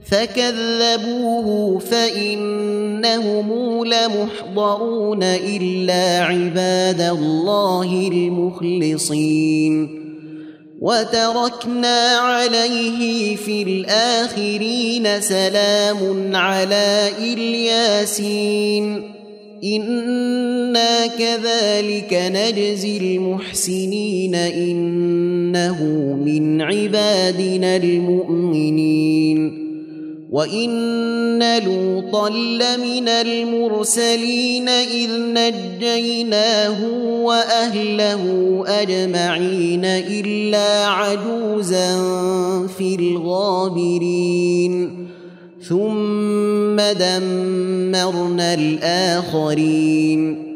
فكذبوه فإنهم لمحضرون إلا عباد الله المخلصين وتركنا عليه في الآخرين سلام على الياسين إنا كذلك نجزي المحسنين إنه من عبادنا المؤمنين وإن لوطا لمن المرسلين إذ نجيناه وأهله أجمعين إلا عجوزا في الغابرين ثم دمرنا الآخرين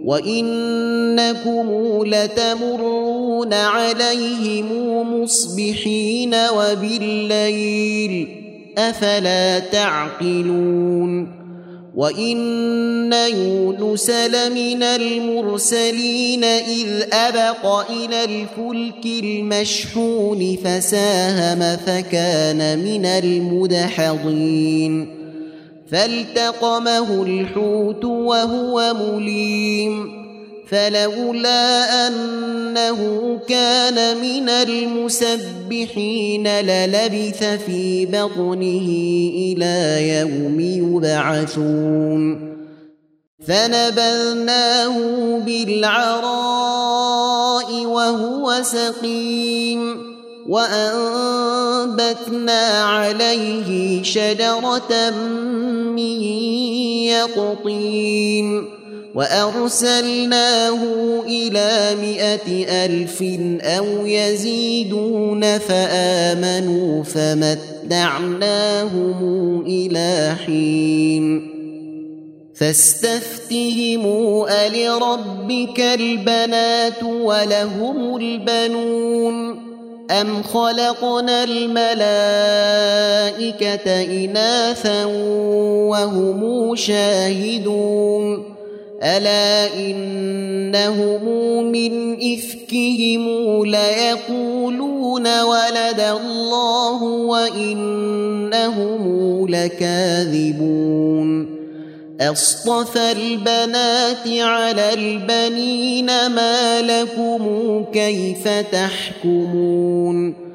وإنكم لتمرون عليهم مصبحين وبالليل أفلا تعقلون وإن يونس لمن المرسلين إذ أبق إلى الفلك المشحون فساهم فكان من المدحضين فالتقمه الحوت وهو مليم فلولا أنه كان من المسبحين للبث في بطنه إلى يوم يبعثون فنبذناه بالعراء وهو سقيم وأنبتنا عليه شجرة من يقطين وأرسلناه إلى 100,000 أو يزيدون فآمنوا فمتعناهم إلى حين فاستفتهموا ألربك البنات ولهم البنون أم خلقنا الملائكة إناثا وهم شاهدون ألا إنهم من إفكهم ليقولون ولد الله وإنهم لكاذبون أصطفى البنات على البنين ما لكم كيف تحكمون